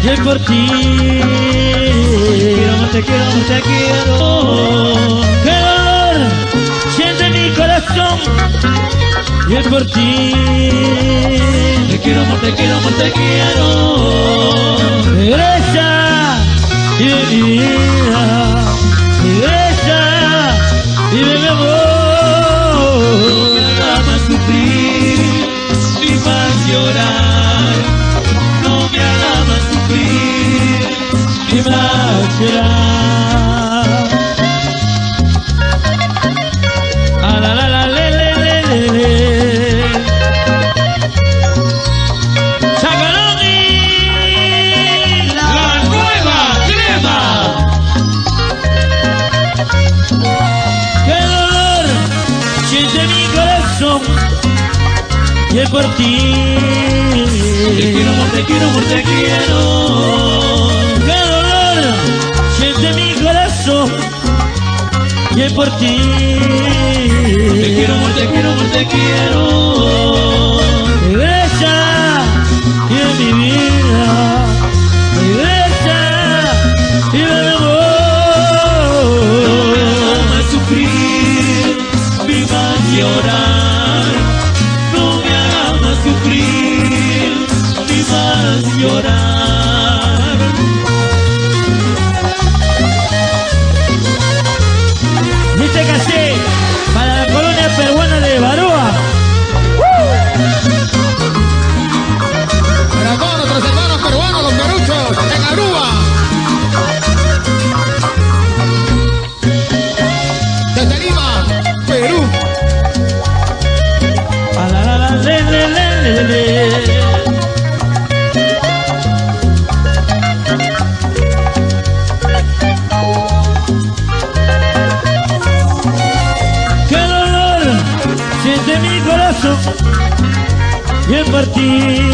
y es por ti. Te quiero, te quiero. Qué dolor siente mi corazón y es por ti. Te quiero, te quiero, te quiero. Regresa y de mi vida, regresa y de mi amor. No me hagas más sufrir ni más llorar. No me hagas más sufrir ni más llorar. Ah, la la la le le le le le. Sacaroni, La nueva crema. qué dolor siente mi corazón y es por ti. Te quiero, te quiero, te quiero. Qué dolor siente mi corazón y es por ti. Te quiero, te quiero, te quiero. Regresa y de mi vida, regresa y de mi amor. No me hagas más sufrir ni más llorar. No me hagas más sufrir ni más llorar. Y este cassette para la colonia peruana de Baroa. Para todos nuestros hermanos peruanos, los peruchos, en Aruba. Desde Lima, Perú. A la la la le le le le le. Qué dolor siente mi corazón y es por ti.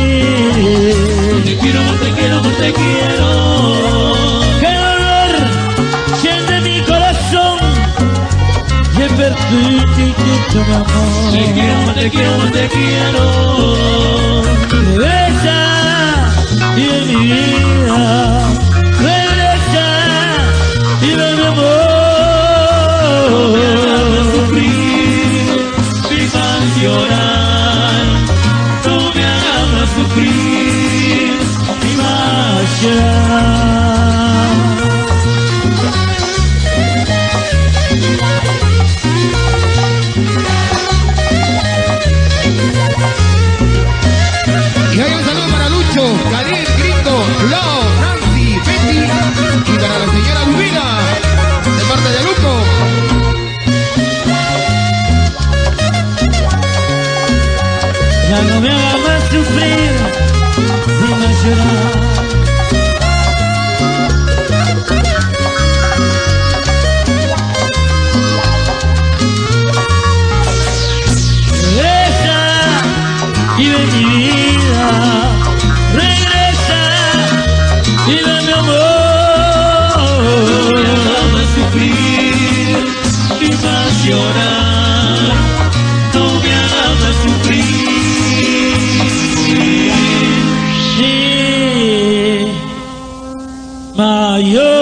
Te quiero, te quiero, te quiero. Qué dolor siente mi corazón y es por ti, mi amor. Te quiero, te quiero, te quiero. Regresa y de mi vida, regresa y de mi amor. No me hagas sufrir ni más llorar. No me hagas sufrir ni más Llorar. Y hay un saludo para Lucho, Karim, Gringo, Flo, Nancy, Betty. Y para la señora Lubina, de parte de Luco. Ya no me haga más sufrir ni más llorar. Regresa y de mi vida, regresa y de mi amor. No me hagas sufrir ni más llorar. No me hagas sufrir. Sí, mayor.